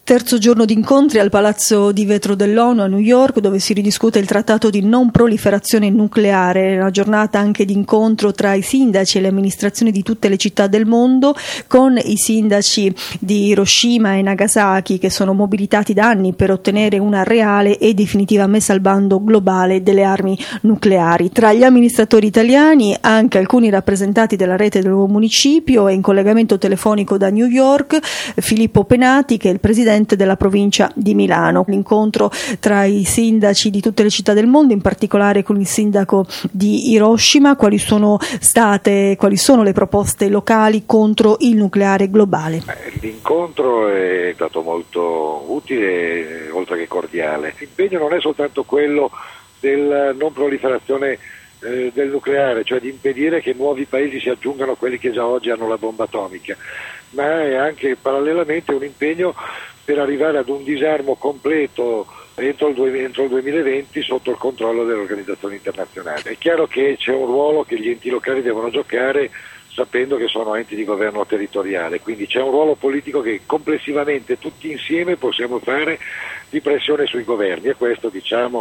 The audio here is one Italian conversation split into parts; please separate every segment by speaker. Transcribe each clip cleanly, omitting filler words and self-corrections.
Speaker 1: Terzo giorno di incontri al Palazzo di Vetro dell'ONU a New York, dove si ridiscute il trattato di non proliferazione nucleare, una giornata anche di incontro tra i sindaci e le amministrazioni di tutte le città del mondo, con i sindaci di Hiroshima e Nagasaki che sono mobilitati da anni per ottenere una reale e definitiva messa al bando globale delle armi nucleari. Tra gli amministratori italiani anche alcuni rappresentanti della rete del nuovo municipio, e in collegamento telefonico da New York Filippo Penati, che è il presidente della provincia di Milano. L'incontro tra i sindaci di tutte le città del mondo, in particolare con il sindaco di Hiroshima. Quali sono le proposte locali contro il nucleare globale?
Speaker 2: L'incontro è stato molto utile, oltre che cordiale. L'impegno non è soltanto quello della non proliferazione del nucleare, cioè di impedire che nuovi paesi si aggiungano a quelli che già oggi hanno la bomba atomica, ma è anche parallelamente un impegno per arrivare ad un disarmo completo entro il 2020 sotto il controllo delle organizzazioni internazionali. È chiaro che c'è un ruolo che gli enti locali devono giocare, sapendo che sono enti di governo territoriale, quindi c'è un ruolo politico che complessivamente tutti insieme possiamo fare di pressione sui governi, e questo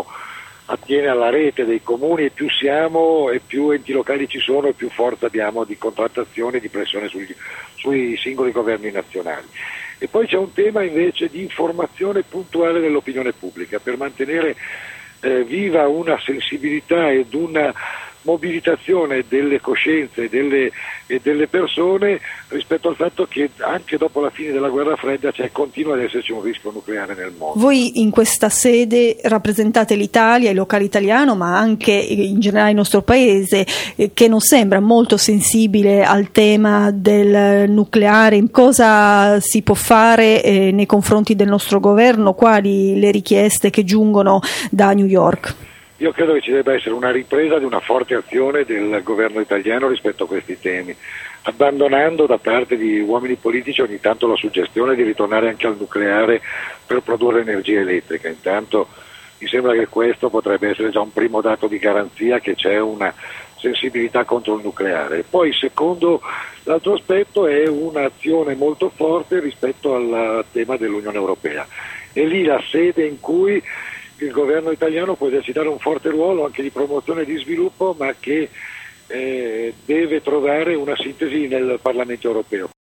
Speaker 2: attiene alla rete dei comuni, e più siamo e più enti locali ci sono e più forza abbiamo di contrattazione e di pressione sui singoli governi nazionali. E poi c'è un tema invece di informazione puntuale dell'opinione pubblica per mantenere viva una sensibilità ed una mobilitazione delle coscienze e delle persone rispetto al fatto che anche dopo la fine della guerra fredda continua ad esserci un rischio nucleare nel mondo.
Speaker 1: Voi in questa sede rappresentate l'Italia, il locale italiano, ma anche in generale il nostro paese, che non sembra molto sensibile al tema del nucleare. Cosa si può fare nei confronti del nostro governo? Quali le richieste che giungono da New York?
Speaker 2: Io credo che ci debba essere una ripresa di una forte azione del governo italiano rispetto a questi temi, abbandonando da parte di uomini politici ogni tanto la suggestione di ritornare anche al nucleare per produrre energia elettrica. Intanto mi sembra che questo potrebbe essere già un primo dato di garanzia che c'è una sensibilità contro il nucleare. Poi l'altro aspetto è un'azione molto forte rispetto al tema dell'Unione Europea. È lì la sede in cui il governo italiano può esercitare un forte ruolo anche di promozione e di sviluppo, ma che deve trovare una sintesi nel Parlamento europeo.